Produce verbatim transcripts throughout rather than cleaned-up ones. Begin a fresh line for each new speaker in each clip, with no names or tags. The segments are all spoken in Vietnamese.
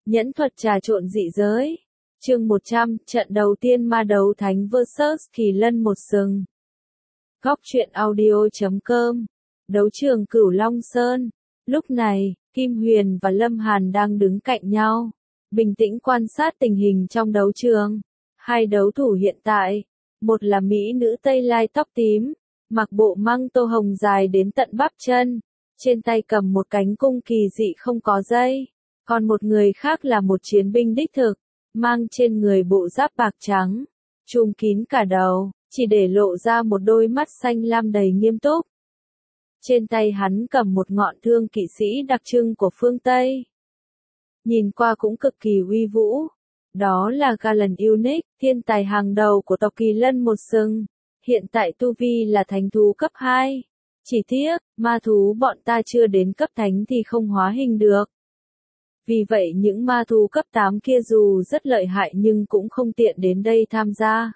Nhẫn thuật trà trộn dị giới. Chương một trăm, trận đầu tiên ma đấu thánh versus Kỳ Lân một sừng. Góc truyện audio chấm com. Đấu trường Cửu Long Sơn. Lúc này, Kim Huyền và Lâm Hàn đang đứng cạnh nhau, bình tĩnh quan sát tình hình trong đấu trường. Hai đấu thủ hiện tại, một là mỹ nữ Tây Lai tóc tím, mặc bộ măng tô hồng dài đến tận bắp chân, trên tay cầm một cánh cung kỳ dị không có dây. Còn một người khác là một chiến binh đích thực, mang trên người bộ giáp bạc trắng, trùm kín cả đầu, chỉ để lộ ra một đôi mắt xanh lam đầy nghiêm túc. Trên tay hắn cầm một ngọn thương kỵ sĩ đặc trưng của phương Tây. Nhìn qua cũng cực kỳ uy vũ. Đó là Galan Unique, thiên tài hàng đầu của tộc Kỳ Lân một sừng. Hiện tại tu vi là thánh thú cấp hai. Chỉ tiếc, ma thú bọn ta chưa đến cấp thánh thì không hóa hình được. Vì vậy những ma thú cấp tám kia dù rất lợi hại nhưng cũng không tiện đến đây tham gia.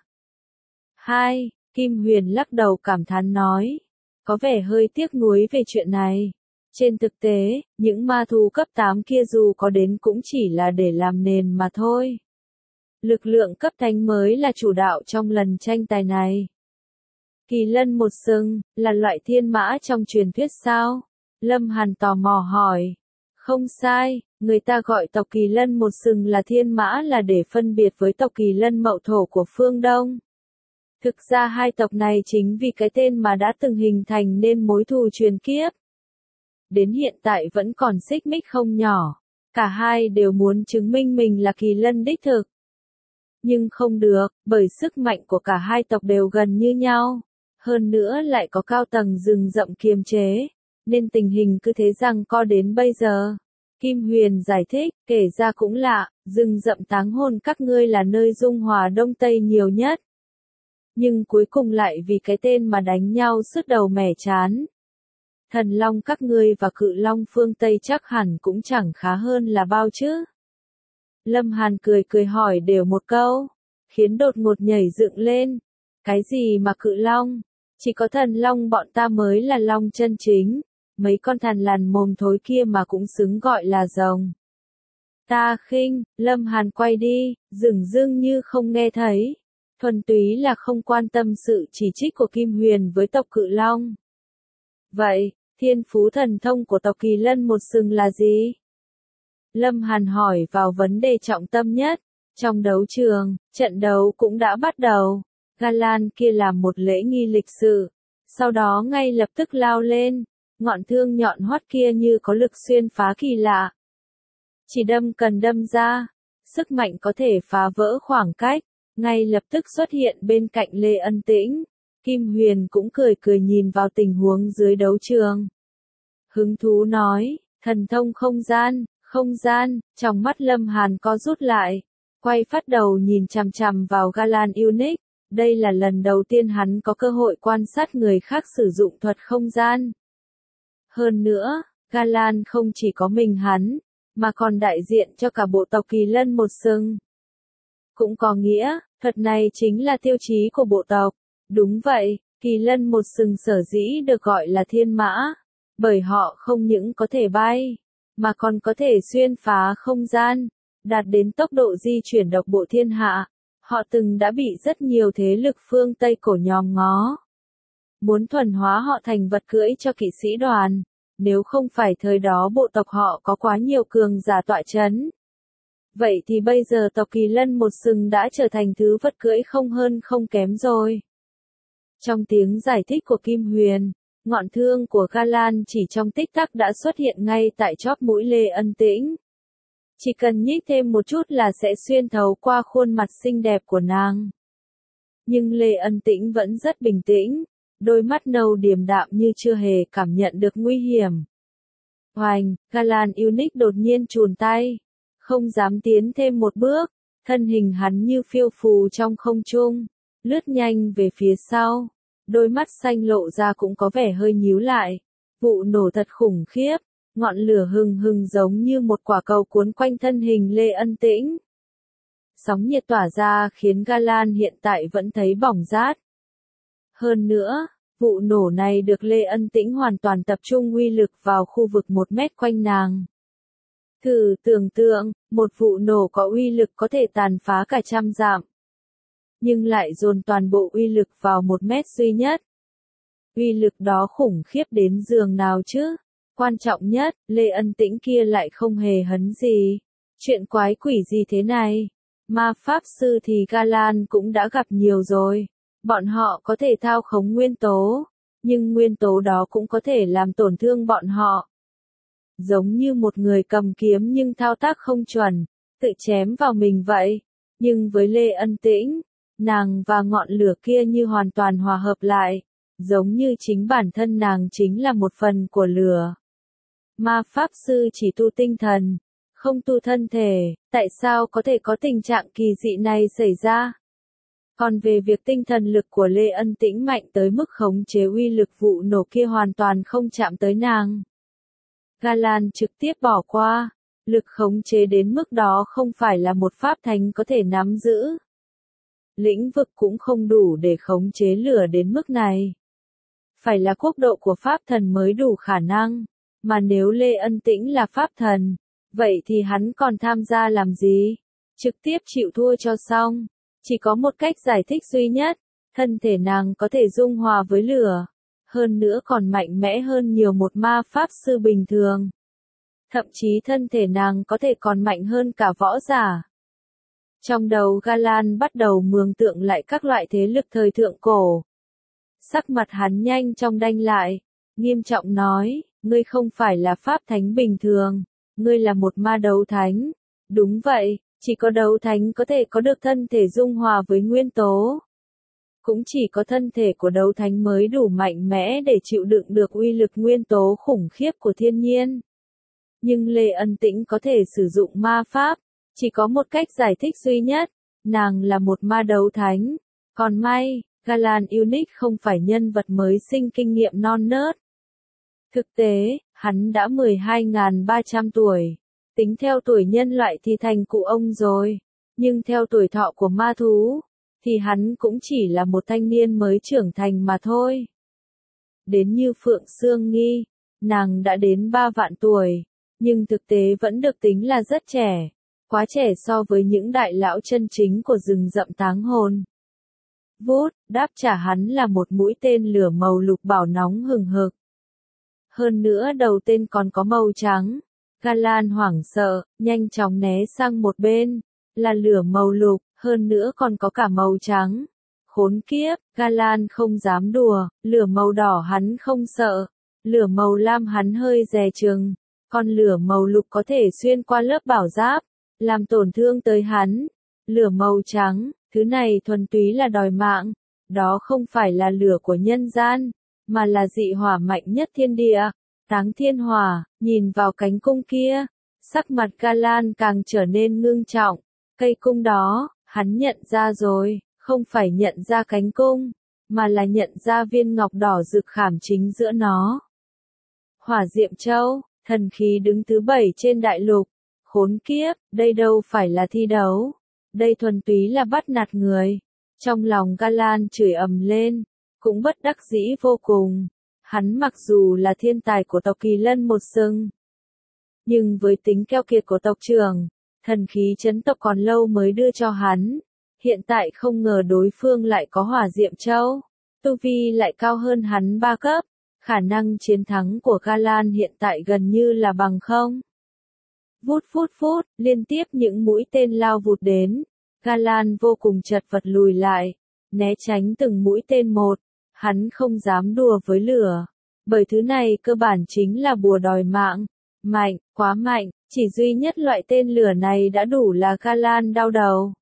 hai. Kim Huyền lắc đầu cảm thán nói. Có vẻ hơi tiếc nuối về chuyện này. Trên thực tế, những ma thú cấp tám kia dù có đến cũng chỉ là để làm nền mà thôi. Lực lượng cấp thánh mới là chủ đạo trong lần tranh tài này. Kỳ Lân một sừng, là loại thiên mã trong truyền thuyết sao? Lâm Hàn tò mò hỏi. Không sai, người ta gọi tộc Kỳ Lân một sừng là thiên mã là để phân biệt với tộc Kỳ Lân mậu thổ của phương Đông. Thực ra hai tộc này chính vì cái tên mà đã từng hình thành nên mối thù truyền kiếp. Đến hiện tại vẫn còn xích mích không nhỏ. Cả hai đều muốn chứng minh mình là Kỳ Lân đích thực. Nhưng không được, bởi sức mạnh của cả hai tộc đều gần như nhau. Hơn nữa lại có cao tầng rừng rậm kiềm chế. Nên tình hình cứ thế rằng co đến bây giờ. Kim Huyền giải thích, kể ra cũng lạ, rừng rậm táng hồn các ngươi là nơi dung hòa Đông Tây nhiều nhất. Nhưng cuối cùng lại vì cái tên mà đánh nhau sứt đầu mẻ chán. Thần Long các ngươi và Cự Long phương Tây chắc hẳn cũng chẳng khá hơn là bao chứ. Lâm Hàn cười cười hỏi đều một câu, khiến đột ngột nhảy dựng lên. Cái gì mà Cự Long? Chỉ có Thần Long bọn ta mới là Long chân chính. Mấy con thằn lằn mồm thối kia mà cũng xứng gọi là rồng. Ta khinh, Lâm Hàn quay đi, dửng dưng như không nghe thấy. Thuần túy là không quan tâm sự chỉ trích của Kim Huyền với tộc Cự Long. Vậy, thiên phú thần thông của tộc Kỳ Lân một sừng là gì? Lâm Hàn hỏi vào vấn đề trọng tâm nhất. Trong đấu trường, trận đấu cũng đã bắt đầu. Galan kia làm một lễ nghi lịch sự. Sau đó ngay lập tức lao lên. Ngọn thương nhọn hoắt kia như có lực xuyên phá kỳ lạ. Chỉ đâm cần đâm ra. Sức mạnh có thể phá vỡ khoảng cách. Ngay lập tức xuất hiện bên cạnh Lê Ân Tĩnh. Kim Huyền cũng cười cười nhìn vào tình huống dưới đấu trường. Hứng thú nói, thần thông không gian, không gian, trong mắt Lâm Hàn co rút lại. Quay phát đầu nhìn chằm chằm vào Galan Unique. Đây là lần đầu tiên hắn có cơ hội quan sát người khác sử dụng thuật không gian. Hơn nữa, Galan không chỉ có mình hắn, mà còn đại diện cho cả bộ tộc Kỳ Lân một sừng. Cũng có nghĩa, thuật này chính là tiêu chí của bộ tộc. Đúng vậy, Kỳ Lân một sừng sở dĩ được gọi là thiên mã, bởi họ không những có thể bay, mà còn có thể xuyên phá không gian, đạt đến tốc độ di chuyển độc bộ thiên hạ. Họ từng đã bị rất nhiều thế lực phương Tây cổ nhòm ngó. Muốn thuần hóa họ thành vật cưỡi cho kỵ sĩ đoàn, nếu không phải thời đó bộ tộc họ có quá nhiều cường giả tọa chấn. Vậy thì bây giờ tộc Kỳ Lân một sừng đã trở thành thứ vật cưỡi không hơn không kém rồi. Trong tiếng giải thích của Kim Huyền, ngọn thương của Galan chỉ trong tích tắc đã xuất hiện ngay tại chóp mũi Lê Ân Tĩnh. Chỉ cần nhích thêm một chút là sẽ xuyên thấu qua khuôn mặt xinh đẹp của nàng. Nhưng Lê Ân Tĩnh vẫn rất bình tĩnh, đôi mắt nâu điềm đạm như chưa hề cảm nhận được nguy hiểm. Hoành, Galan Unique đột nhiên chùn tay. Không dám tiến thêm một bước, thân hình hắn như phiêu phù trong không trung, lướt nhanh về phía sau, đôi mắt xanh lộ ra cũng có vẻ hơi nhíu lại. Vụ nổ thật khủng khiếp, ngọn lửa hừng hừng giống như một quả cầu cuốn quanh thân hình Lê Ân Tĩnh. Sóng nhiệt tỏa ra khiến Galan hiện tại vẫn thấy bỏng rát. Hơn nữa, vụ nổ này được Lê Ân Tĩnh hoàn toàn tập trung uy lực vào khu vực một mét quanh nàng. Thử tưởng tượng, một vụ nổ có uy lực có thể tàn phá cả trăm dặm. Nhưng lại dồn toàn bộ uy lực vào một mét duy nhất. Uy lực đó khủng khiếp đến giường nào chứ? Quan trọng nhất, Lê Ân Tĩnh kia lại không hề hấn gì. Chuyện quái quỷ gì thế này? Ma pháp sư thì Galan cũng đã gặp nhiều rồi. Bọn họ có thể thao khống nguyên tố, nhưng nguyên tố đó cũng có thể làm tổn thương bọn họ. Giống như một người cầm kiếm nhưng thao tác không chuẩn, tự chém vào mình vậy. Nhưng với Lê Ân Tĩnh, nàng và ngọn lửa kia như hoàn toàn hòa hợp lại, giống như chính bản thân nàng chính là một phần của lửa. Ma pháp sư chỉ tu tinh thần, không tu thân thể, tại sao có thể có tình trạng kỳ dị này xảy ra? Còn về việc tinh thần lực của Lê Ân Tĩnh mạnh tới mức khống chế uy lực vụ nổ kia hoàn toàn không chạm tới nàng. Galan trực tiếp bỏ qua, lực khống chế đến mức đó không phải là một pháp thánh có thể nắm giữ. Lĩnh vực cũng không đủ để khống chế lửa đến mức này. Phải là quốc độ của pháp thần mới đủ khả năng, mà nếu Lê Ân Tĩnh là pháp thần, vậy thì hắn còn tham gia làm gì? Trực tiếp chịu thua cho xong. Chỉ có một cách giải thích duy nhất, thân thể nàng có thể dung hòa với lửa, hơn nữa còn mạnh mẽ hơn nhiều một ma pháp sư bình thường. Thậm chí thân thể nàng có thể còn mạnh hơn cả võ giả. Trong đầu Galan bắt đầu mường tượng lại các loại thế lực thời thượng cổ. Sắc mặt hắn nhanh chóng đanh lại, nghiêm trọng nói, ngươi không phải là pháp thánh bình thường, ngươi là một ma đấu thánh. Đúng vậy. Chỉ có đấu thánh có thể có được thân thể dung hòa với nguyên tố. Cũng chỉ có thân thể của đấu thánh mới đủ mạnh mẽ để chịu đựng được uy lực nguyên tố khủng khiếp của thiên nhiên. Nhưng Lê Ân Tĩnh có thể sử dụng ma pháp, chỉ có một cách giải thích duy nhất, nàng là một ma đấu thánh. Còn may, Galan Unique không phải nhân vật mới sinh kinh nghiệm non nớt. Thực tế, hắn đã mười hai nghìn ba trăm tuổi. Tính theo tuổi nhân loại thì thành cụ ông rồi, nhưng theo tuổi thọ của ma thú, thì hắn cũng chỉ là một thanh niên mới trưởng thành mà thôi. Đến như Phượng Sương Nghi, nàng đã đến ba vạn tuổi, nhưng thực tế vẫn được tính là rất trẻ, quá trẻ so với những đại lão chân chính của rừng rậm táng hồn. Vút, đáp trả hắn là một mũi tên lửa màu lục bảo nóng hừng hực. Hơn nữa đầu tên còn có màu trắng. Galan hoảng sợ, nhanh chóng né sang một bên, là lửa màu lục, hơn nữa còn có cả màu trắng. Khốn kiếp, Galan không dám đùa, lửa màu đỏ hắn không sợ, lửa màu lam hắn hơi dè chừng, còn lửa màu lục có thể xuyên qua lớp bảo giáp, làm tổn thương tới hắn. Lửa màu trắng, thứ này thuần túy là đòi mạng, đó không phải là lửa của nhân gian, mà là dị hỏa mạnh nhất thiên địa. Táng thiên hỏa, nhìn vào cánh cung kia, sắc mặt Galan càng trở nên ngưng trọng. Cây cung đó, hắn nhận ra rồi, không phải nhận ra cánh cung, mà là nhận ra viên ngọc đỏ rực khảm chính giữa nó. Hỏa Diệm Châu, thần khí đứng thứ bảy trên đại lục. Khốn kiếp, đây đâu phải là thi đấu, đây thuần túy là bắt nạt người. Trong lòng Galan chửi ầm lên, cũng bất đắc dĩ vô cùng. Hắn mặc dù là thiên tài của tộc Kỳ Lân một sừng, nhưng với tính keo kiệt của tộc trưởng, thần khí chấn tộc còn lâu mới đưa cho hắn. Hiện tại không ngờ đối phương lại có Hỏa Diệm Châu, tu vi lại cao hơn hắn ba cấp, khả năng chiến thắng của Galan hiện tại gần như là bằng không. Vút vút vút, liên tiếp những mũi tên lao vụt đến, Galan vô cùng chật vật lùi lại, né tránh từng mũi tên một. Hắn không dám đùa với lửa, bởi thứ này cơ bản chính là bùa đòi mạng. Mạnh, quá mạnh, chỉ duy nhất loại tên lửa này đã đủ là Galan đau đầu.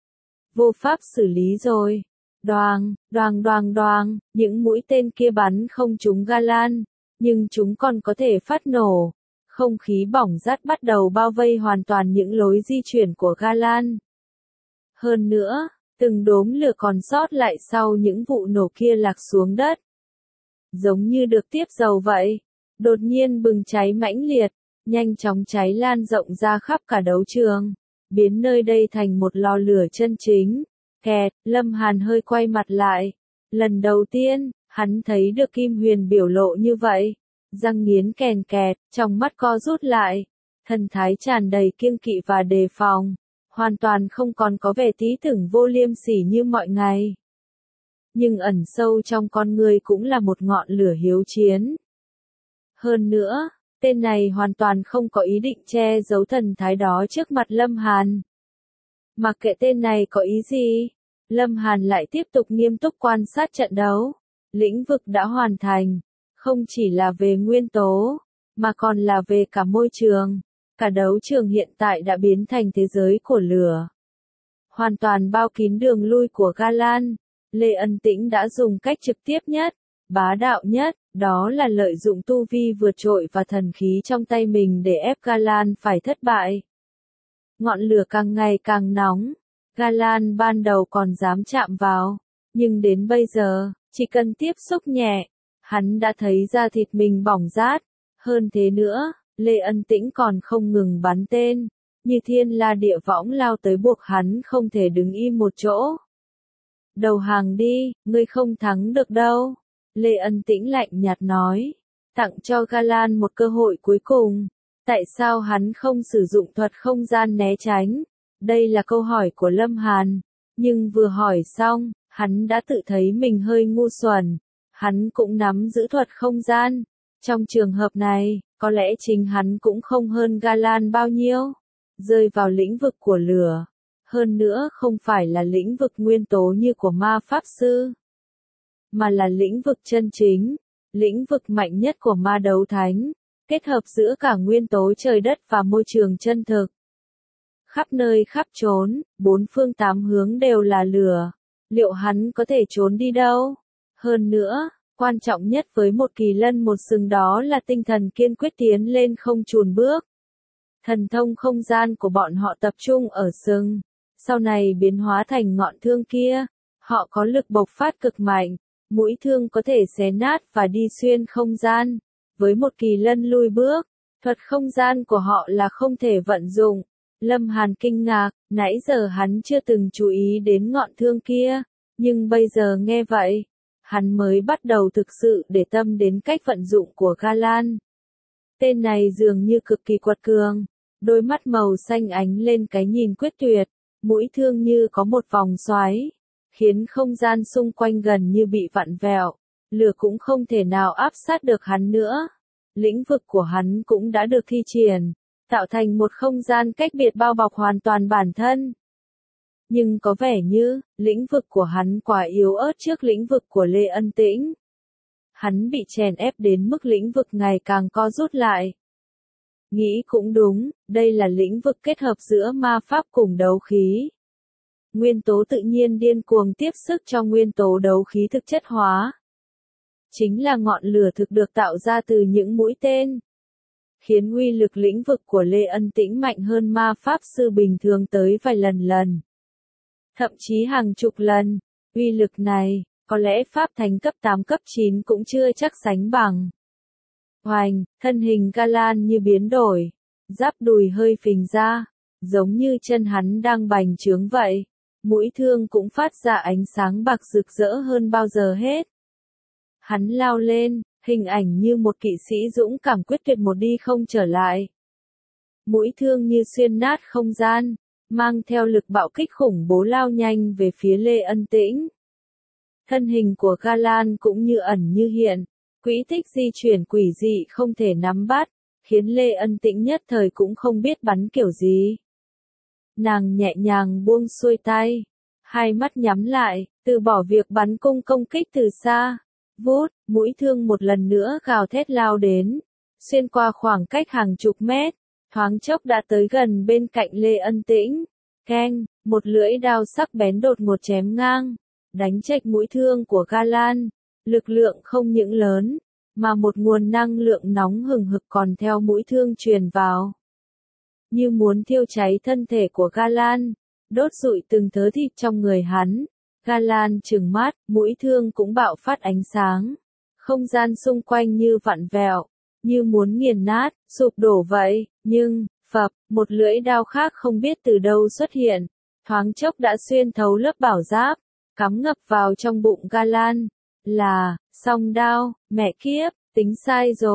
Vô pháp xử lý rồi. Đoàng, đoàng đoàng đoàng, những mũi tên kia bắn không trúng Galan, nhưng chúng còn có thể phát nổ. Không khí bỏng rát bắt đầu bao vây hoàn toàn những lối di chuyển của Galan. Hơn nữa, từng đốm lửa còn sót lại sau những vụ nổ kia lạc xuống đất. Giống như được tiếp dầu vậy, đột nhiên bừng cháy mãnh liệt, nhanh chóng cháy lan rộng ra khắp cả đấu trường, biến nơi đây thành một lò lửa chân chính. Kẹt, Lâm Hàn hơi quay mặt lại. Lần đầu tiên, hắn thấy được Kim Huyền biểu lộ như vậy. Răng nghiến kèn kẹt, trong mắt co rút lại. Thần thái tràn đầy kiêng kỵ và đề phòng, hoàn toàn không còn có vẻ tí tưởng vô liêm sỉ như mọi ngày. Nhưng ẩn sâu trong con người cũng là một ngọn lửa hiếu chiến. Hơn nữa, tên này hoàn toàn không có ý định che giấu thần thái đó trước mặt Lâm Hàn. Mặc kệ tên này có ý gì, Lâm Hàn lại tiếp tục nghiêm túc quan sát trận đấu. Lĩnh vực đã hoàn thành, không chỉ là về nguyên tố, mà còn là về cả môi trường. Cả đấu trường hiện tại đã biến thành thế giới của lửa. Hoàn toàn bao kín đường lui của Galan. Lê Ân Tĩnh đã dùng cách trực tiếp nhất, bá đạo nhất, đó là lợi dụng tu vi vượt trội và thần khí trong tay mình để ép Galan phải thất bại. Ngọn lửa càng ngày càng nóng. Galan ban đầu còn dám chạm vào, nhưng đến bây giờ, chỉ cần tiếp xúc nhẹ, hắn đã thấy da thịt mình bỏng rát. Hơn thế nữa, Lê Ân Tĩnh còn không ngừng bắn tên, như thiên la địa võng lao tới buộc hắn không thể đứng im một chỗ. Đầu hàng đi, ngươi không thắng được đâu. Lê Ân Tĩnh lạnh nhạt nói, tặng cho Galan một cơ hội cuối cùng. Tại sao hắn không sử dụng thuật không gian né tránh? Đây là câu hỏi của Lâm Hàn. Nhưng vừa hỏi xong, hắn đã tự thấy mình hơi ngu xuẩn. Hắn cũng nắm giữ thuật không gian. Trong trường hợp này, có lẽ chính hắn cũng không hơn Galan bao nhiêu. Rơi vào lĩnh vực của lửa. Hơn nữa không phải là lĩnh vực nguyên tố như của ma pháp sư, mà là lĩnh vực chân chính, lĩnh vực mạnh nhất của ma đấu thánh, kết hợp giữa cả nguyên tố trời đất và môi trường chân thực. Khắp nơi khắp chốn, bốn phương tám hướng đều là lửa, liệu hắn có thể trốn đi đâu? Hơn nữa, quan trọng nhất với một kỳ lân một sừng đó là tinh thần kiên quyết tiến lên không chùn bước. Thần thông không gian của bọn họ tập trung ở sừng, sau này biến hóa thành ngọn thương kia, họ có lực bộc phát cực mạnh, mũi thương có thể xé nát và đi xuyên không gian. Với một kỳ lân lùi bước, thuật không gian của họ là không thể vận dụng. Lâm Hàn kinh ngạc, nãy giờ hắn chưa từng chú ý đến ngọn thương kia, nhưng bây giờ nghe vậy, hắn mới bắt đầu thực sự để tâm đến cách vận dụng của Galan. Tên này dường như cực kỳ quật cường, đôi mắt màu xanh ánh lên cái nhìn quyết tuyệt, mũi thương như có một vòng xoáy, khiến không gian xung quanh gần như bị vặn vẹo, lửa cũng không thể nào áp sát được hắn nữa. Lĩnh vực của hắn cũng đã được thi triển, tạo thành một không gian cách biệt bao bọc hoàn toàn bản thân. Nhưng có vẻ như, lĩnh vực của hắn quá yếu ớt trước lĩnh vực của Lê Ân Tĩnh. Hắn bị chèn ép đến mức lĩnh vực ngày càng co rút lại. Nghĩ cũng đúng, đây là lĩnh vực kết hợp giữa ma pháp cùng đấu khí. Nguyên tố tự nhiên điên cuồng tiếp sức cho nguyên tố đấu khí thực chất hóa. Chính là ngọn lửa thực được tạo ra từ những mũi tên. Khiến uy lực lĩnh vực của Lê Ân Tĩnh mạnh hơn ma pháp sư bình thường tới vài lần lần. Thậm chí hàng chục lần, uy lực này, có lẽ pháp thánh cấp tám cấp chín cũng chưa chắc sánh bằng. Hoành, thân hình Galan như biến đổi, giáp đùi hơi phình ra, giống như chân hắn đang bành trướng vậy. Mũi thương cũng phát ra ánh sáng bạc rực rỡ hơn bao giờ hết. Hắn lao lên, hình ảnh như một kỵ sĩ dũng cảm quyết tuyệt một đi không trở lại. Mũi thương như xuyên nát không gian, mang theo lực bạo kích khủng bố lao nhanh về phía Lê Ân Tĩnh. Thân hình của Galan cũng như ẩn như hiện, quỹ tích di chuyển quỷ dị không thể nắm bắt, khiến Lê Ân Tĩnh nhất thời cũng không biết bắn kiểu gì. Nàng nhẹ nhàng buông xuôi tay, hai mắt nhắm lại, từ bỏ việc bắn cung công kích từ xa. Vút, mũi thương một lần nữa gào thét lao đến, xuyên qua khoảng cách hàng chục mét, thoáng chốc đã tới gần bên cạnh Lê Ân Tĩnh. Keng, một lưỡi đao sắc bén đột ngột chém ngang, đánh chệch mũi thương của Galan. Lực lượng không những lớn, mà một nguồn năng lượng nóng hừng hực còn theo mũi thương truyền vào. Như muốn thiêu cháy thân thể của Galan, đốt rụi từng thớ thịt trong người hắn. Galan trừng mắt, mũi thương cũng bạo phát ánh sáng. Không gian xung quanh như vặn vẹo, như muốn nghiền nát, sụp đổ vậy, nhưng, phập, một lưỡi đao khác không biết từ đâu xuất hiện, thoáng chốc đã xuyên thấu lớp bảo giáp, cắm ngập vào trong bụng Galan. Là, song đao, mẹ kiếp, tính sai rồi,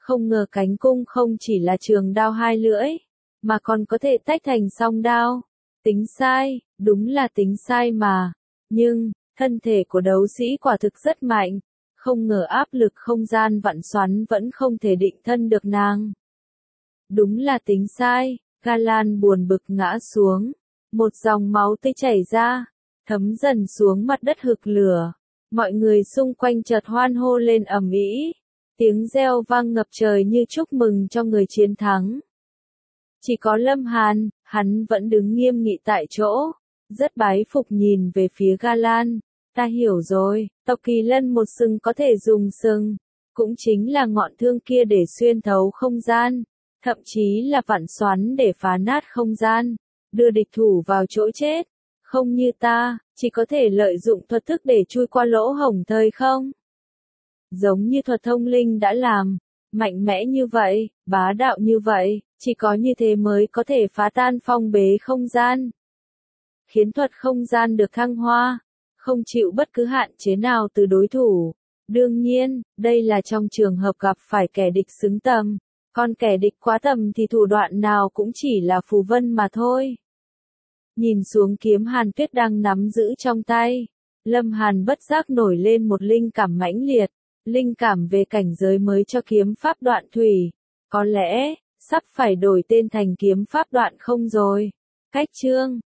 Không ngờ cánh cung không chỉ là trường đao hai lưỡi, mà còn có thể tách thành song đao. Tính sai, đúng là tính sai mà. Nhưng, thân thể của đấu sĩ quả thực rất mạnh. Không ngờ áp lực không gian vặn xoắn vẫn không thể định thân được nàng. Đúng là tính sai, Galan buồn bực ngã xuống. Một dòng máu tươi chảy ra, thấm dần xuống mặt đất hực lửa. Mọi người xung quanh chợt hoan hô lên ầm ĩ. Tiếng reo vang ngập trời như chúc mừng cho người chiến thắng. Chỉ có Lâm Hàn, hắn vẫn đứng nghiêm nghị tại chỗ, rất bái phục nhìn về phía Galan. Ta hiểu rồi, tộc kỳ lân một sừng có thể dùng sừng, cũng chính là ngọn thương kia để xuyên thấu không gian, thậm chí là vặn xoắn để phá nát không gian, đưa địch thủ vào chỗ chết. Không như ta, chỉ có thể lợi dụng thuật thức để chui qua lỗ hổng thời không. Giống như thuật thông linh đã làm, mạnh mẽ như vậy, bá đạo như vậy, chỉ có như thế mới có thể phá tan phong bế không gian. Khiến thuật không gian được thăng hoa, không chịu bất cứ hạn chế nào từ đối thủ. Đương nhiên, đây là trong trường hợp gặp phải kẻ địch xứng tầm, còn kẻ địch quá tầm thì thủ đoạn nào cũng chỉ là phù vân mà thôi. Nhìn xuống kiếm Hàn Tuyết đang nắm giữ trong tay, Lâm Hàn bất giác nổi lên một linh cảm mãnh liệt, linh cảm về cảnh giới mới cho kiếm pháp đoạn thủy. Có lẽ, sắp phải đổi tên thành kiếm pháp đoạn không rồi. Cách chương